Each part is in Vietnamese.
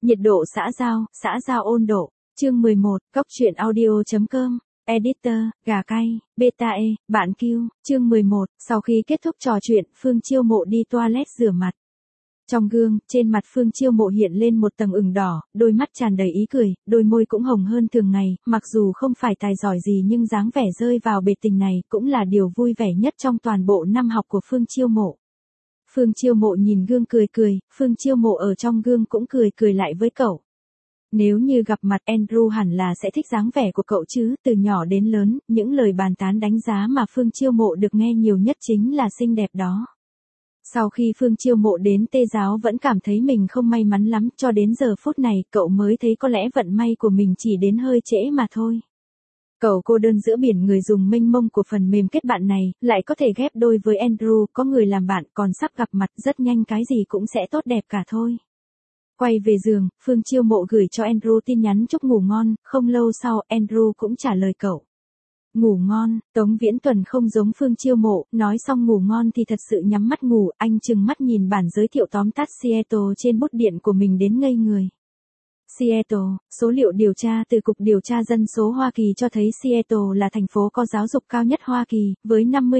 Nhiệt độ xã giao ôn độ. Chương 11, Cóc truyện audio.com. Editor, gà cay, beta e, bạn Q. Chương 11, sau khi kết thúc trò chuyện, Phương Chiêu Mộ đi toilet rửa mặt. Trong gương, trên mặt Phương Chiêu Mộ hiện lên một tầng ửng đỏ, đôi mắt tràn đầy ý cười, đôi môi cũng hồng hơn thường ngày, mặc dù không phải tài giỏi gì nhưng dáng vẻ rơi vào bệt tình này cũng là điều vui vẻ nhất trong toàn bộ năm học của Phương Chiêu Mộ. Phương Chiêu Mộ nhìn gương cười cười, Phương Chiêu Mộ ở trong gương cũng cười lại với cậu. Nếu như gặp mặt Andrew hẳn là sẽ thích dáng vẻ của cậu chứ, từ nhỏ đến lớn, những lời bàn tán đánh giá mà Phương Chiêu Mộ được nghe nhiều nhất chính là xinh đẹp đó. Sau khi Phương Chiêu Mộ đến Tê giáo vẫn cảm thấy mình không may mắn lắm, cho đến giờ phút này cậu mới thấy có lẽ vận may của mình chỉ đến hơi trễ mà thôi. Cậu cô đơn giữa biển người dùng mênh mông của phần mềm kết bạn này, lại có thể ghép đôi với Andrew, có người làm bạn còn sắp gặp mặt, rất nhanh cái gì cũng sẽ tốt đẹp cả thôi. Quay về giường, Phương Chiêu Mộ gửi cho Andrew tin nhắn chúc ngủ ngon, không lâu sau Andrew cũng trả lời cậu. Ngủ ngon, Tống Viễn Tuần không giống Phương Chiêu Mộ, nói xong ngủ ngon thì thật sự nhắm mắt ngủ, anh trừng mắt nhìn bản giới thiệu tóm tắt Seattle trên bút điện của mình đến ngây người. Seattle, số liệu điều tra từ Cục Điều tra Dân số Hoa Kỳ cho thấy Seattle là thành phố có giáo dục cao nhất Hoa Kỳ, với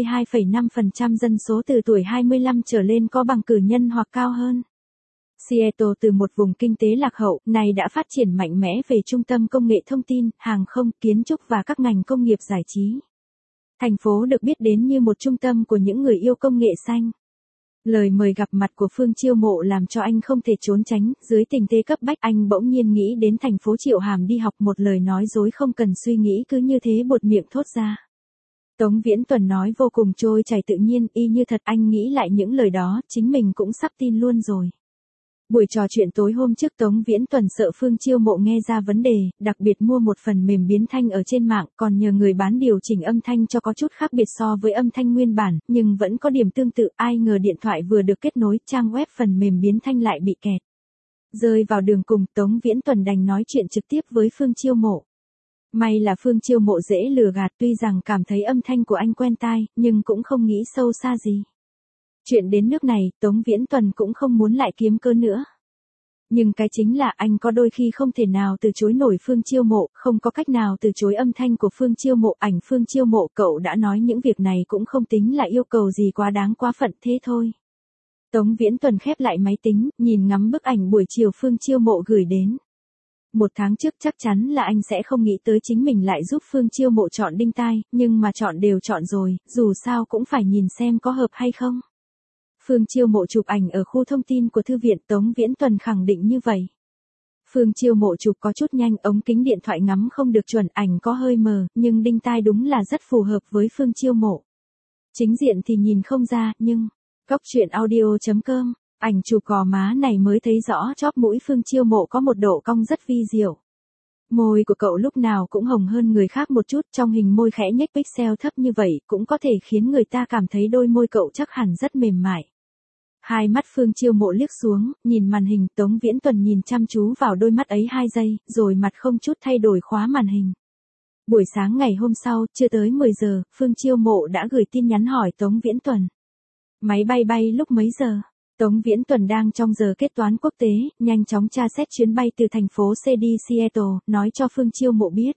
52,5% dân số từ tuổi 25 trở lên có bằng cử nhân hoặc cao hơn. Seattle từ một vùng kinh tế lạc hậu, này đã phát triển mạnh mẽ về trung tâm công nghệ thông tin, hàng không, kiến trúc và các ngành công nghiệp giải trí. Thành phố được biết đến như một trung tâm của những người yêu công nghệ xanh. Lời mời gặp mặt của Phương Chiêu Mộ làm cho anh không thể trốn tránh, dưới tình thế cấp bách anh bỗng nhiên nghĩ đến thành phố Triệu Hàm đi học, một lời nói dối không cần suy nghĩ cứ như thế buột miệng thốt ra. Tống Viễn Tuần nói vô cùng trôi chảy tự nhiên, y như thật, anh nghĩ lại những lời đó, chính mình cũng sắp tin luôn rồi. Buổi trò chuyện tối hôm trước Tống Viễn Tuần sợ Phương Chiêu Mộ nghe ra vấn đề, đặc biệt mua một phần mềm biến thanh ở trên mạng, còn nhờ người bán điều chỉnh âm thanh cho có chút khác biệt so với âm thanh nguyên bản, nhưng vẫn có điểm tương tự, ai ngờ điện thoại vừa được kết nối, trang web phần mềm biến thanh lại bị kẹt. Rơi vào đường cùng, Tống Viễn Tuần đành nói chuyện trực tiếp với Phương Chiêu Mộ. May là Phương Chiêu Mộ dễ lừa gạt, tuy rằng cảm thấy âm thanh của anh quen tai, nhưng cũng không nghĩ sâu xa gì. Chuyện đến nước này, Tống Viễn Tuần cũng không muốn lại kiếm cớ nữa. Nhưng cái chính là anh có đôi khi không thể nào từ chối nổi Phương Chiêu Mộ, không có cách nào từ chối âm thanh của Phương Chiêu Mộ, ảnh Phương Chiêu Mộ, cậu đã nói những việc này cũng không tính là yêu cầu gì quá đáng quá phận thế thôi. Tống Viễn Tuần khép lại máy tính, nhìn ngắm bức ảnh buổi chiều Phương Chiêu Mộ gửi đến. Một tháng trước chắc chắn là anh sẽ không nghĩ tới chính mình lại giúp Phương Chiêu Mộ chọn đinh tai, nhưng mà chọn đều chọn rồi, dù sao cũng phải nhìn xem có hợp hay không. Phương Chiêu Mộ chụp ảnh ở khu thông tin của thư viện, Tống Viễn Tuần khẳng định như vậy. Phương Chiêu Mộ chụp có chút nhanh, ống kính điện thoại ngắm không được chuẩn, ảnh có hơi mờ, nhưng đinh tai đúng là rất phù hợp với Phương Chiêu Mộ. Chính diện thì nhìn không ra, nhưng Cóc truyện audio.com, ảnh chụp gò má này mới thấy rõ chóp mũi Phương Chiêu Mộ có một độ cong rất vi diệu. Môi của cậu lúc nào cũng hồng hơn người khác một chút, trong hình môi khẽ nhếch pixel thấp như vậy cũng có thể khiến người ta cảm thấy đôi môi cậu chắc hẳn rất mềm mại. Hai mắt Phương Chiêu Mộ liếc xuống, nhìn màn hình, Tống Viễn Tuần nhìn chăm chú vào đôi mắt ấy 2 giây, rồi mặt không chút thay đổi khóa màn hình. Buổi sáng ngày hôm sau, chưa tới 10 giờ, Phương Chiêu Mộ đã gửi tin nhắn hỏi Tống Viễn Tuần. Máy bay lúc mấy giờ? Tống Viễn Tuần đang trong giờ kết toán quốc tế, nhanh chóng tra xét chuyến bay từ thành phố C đi Seattle, nói cho Phương Chiêu Mộ biết.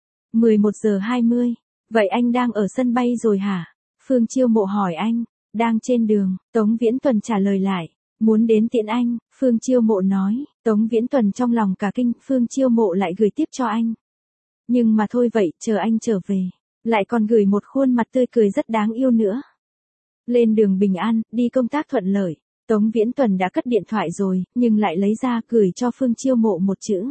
11 giờ 20. Vậy anh đang ở sân bay rồi hả? Phương Chiêu Mộ hỏi anh. Đang trên đường, Tống Viễn Tuần trả lời lại. Muốn đến tiễn anh, Phương Chiêu Mộ nói. Tống Viễn Tuần trong lòng cả kinh, Phương Chiêu Mộ lại gửi tiếp cho anh. Nhưng mà thôi vậy, chờ anh trở về. Lại còn gửi một khuôn mặt tươi cười rất đáng yêu nữa. Lên đường bình an, đi công tác thuận lợi. Tống Viễn Tuần đã cất điện thoại rồi, nhưng lại lấy ra gửi cho Phương Chiêu Mộ một chữ.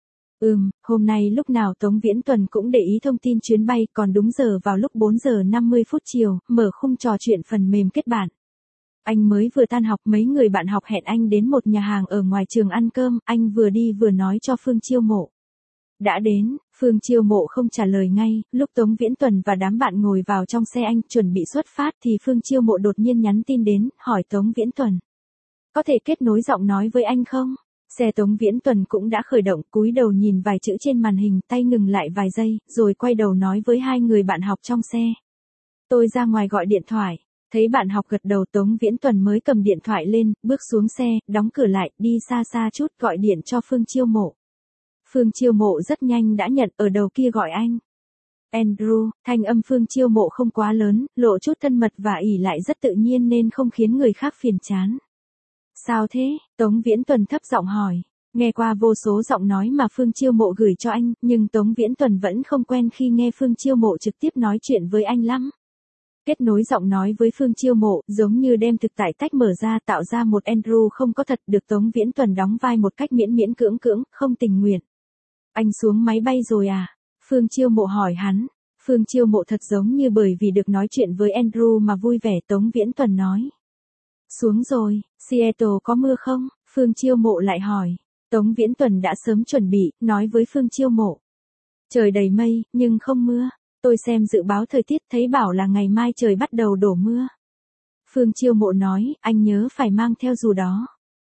Hôm nay lúc nào Tống Viễn Tuần cũng để ý thông tin chuyến bay, còn đúng giờ vào lúc 4 giờ 50 phút chiều, mở khung trò chuyện phần mềm kết bạn. Anh mới vừa tan học, mấy người bạn học hẹn anh đến một nhà hàng ở ngoài trường ăn cơm, anh vừa đi vừa nói cho Phương Chiêu Mộ. Đã đến, Phương Chiêu Mộ không trả lời ngay, lúc Tống Viễn Tuần và đám bạn ngồi vào trong xe anh chuẩn bị xuất phát thì Phương Chiêu Mộ đột nhiên nhắn tin đến, hỏi Tống Viễn Tuần. Có thể kết nối giọng nói với anh không? Xe Tống Viễn Tuần cũng đã khởi động, cúi đầu nhìn vài chữ trên màn hình, tay ngừng lại vài giây, rồi quay đầu nói với 2 người bạn học trong xe. Tôi ra ngoài gọi điện thoại. Thấy bạn học gật đầu Tống Viễn Tuần mới cầm điện thoại lên, bước xuống xe, đóng cửa lại, đi xa xa chút gọi điện cho Phương Chiêu Mộ. Phương Chiêu Mộ rất nhanh đã nhận ở đầu kia gọi anh. Andrew, thanh âm Phương Chiêu Mộ không quá lớn, lộ chút thân mật và ỷ lại rất tự nhiên nên không khiến người khác phiền chán. Sao thế? Tống Viễn Tuần thấp giọng hỏi. Nghe qua vô số giọng nói mà Phương Chiêu Mộ gửi cho anh, nhưng Tống Viễn Tuần vẫn không quen khi nghe Phương Chiêu Mộ trực tiếp nói chuyện với anh lắm. Kết nối giọng nói với Phương Chiêu Mộ, giống như đem thực tại tách mở ra tạo ra một Andrew không có thật được Tống Viễn Tuần đóng vai một cách miễn miễn cưỡng cưỡng, không tình nguyện. Anh xuống máy bay rồi à? Phương Chiêu Mộ hỏi hắn. Phương Chiêu Mộ thật giống như bởi vì được nói chuyện với Andrew mà vui vẻ Tống Viễn Tuần nói. Xuống rồi, Seattle có mưa không? Phương Chiêu Mộ lại hỏi. Tống Viễn Tuần đã sớm chuẩn bị, nói với Phương Chiêu Mộ. Trời đầy mây, nhưng không mưa. Tôi xem dự báo thời tiết thấy bảo là ngày mai trời bắt đầu đổ mưa. Phương Chiêu Mộ nói, anh nhớ phải mang theo dù đó.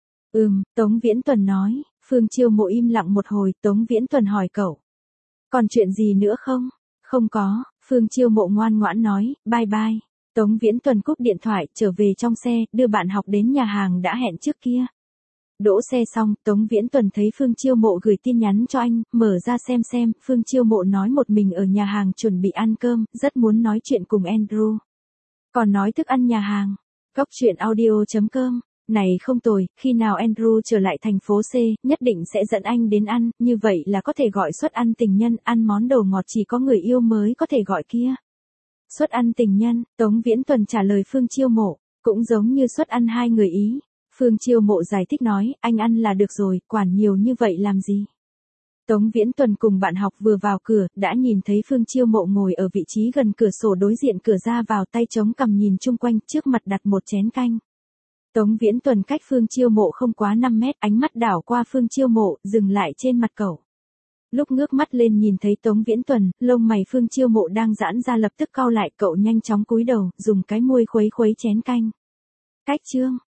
Tống Viễn Tuần nói. Phương Chiêu Mộ im lặng một hồi, Tống Viễn Tuần hỏi cậu. Còn chuyện gì nữa không? Không có, Phương Chiêu Mộ ngoan ngoãn nói, bye bye. Tống Viễn Tuần cúp điện thoại, trở về trong xe, đưa bạn học đến nhà hàng đã hẹn trước kia. Đỗ xe xong, Tống Viễn Tuần thấy Phương Chiêu Mộ gửi tin nhắn cho anh, mở ra xem, Phương Chiêu Mộ nói một mình ở nhà hàng chuẩn bị ăn cơm, rất muốn nói chuyện cùng Andrew. Còn nói thức ăn nhà hàng. Góc truyện audio.com. Này không tồi, khi nào Andrew trở lại thành phố C, nhất định sẽ dẫn anh đến ăn, như vậy là có thể gọi suất ăn tình nhân, ăn món đồ ngọt chỉ có người yêu mới có thể gọi kia. Suất ăn tình nhân, Tống Viễn Tuần trả lời Phương Chiêu Mộ, cũng giống như suất ăn hai người Ý. Phương Chiêu Mộ giải thích nói, anh ăn là được rồi, quản nhiều như vậy làm gì. Tống Viễn Tuần cùng bạn học vừa vào cửa, đã nhìn thấy Phương Chiêu Mộ ngồi ở vị trí gần cửa sổ đối diện cửa ra vào tay chống cằm nhìn chung quanh, trước mặt đặt một chén canh. Tống Viễn Tuần cách Phương Chiêu Mộ không quá 5 mét, ánh mắt đảo qua Phương Chiêu Mộ, dừng lại trên mặt cậu. Lúc ngước mắt lên nhìn thấy Tống Viễn Tuần, lông mày Phương Chiêu Mộ đang giãn ra lập tức cau lại, cậu nhanh chóng cúi đầu, dùng cái môi khuấy chén canh. Cách chương.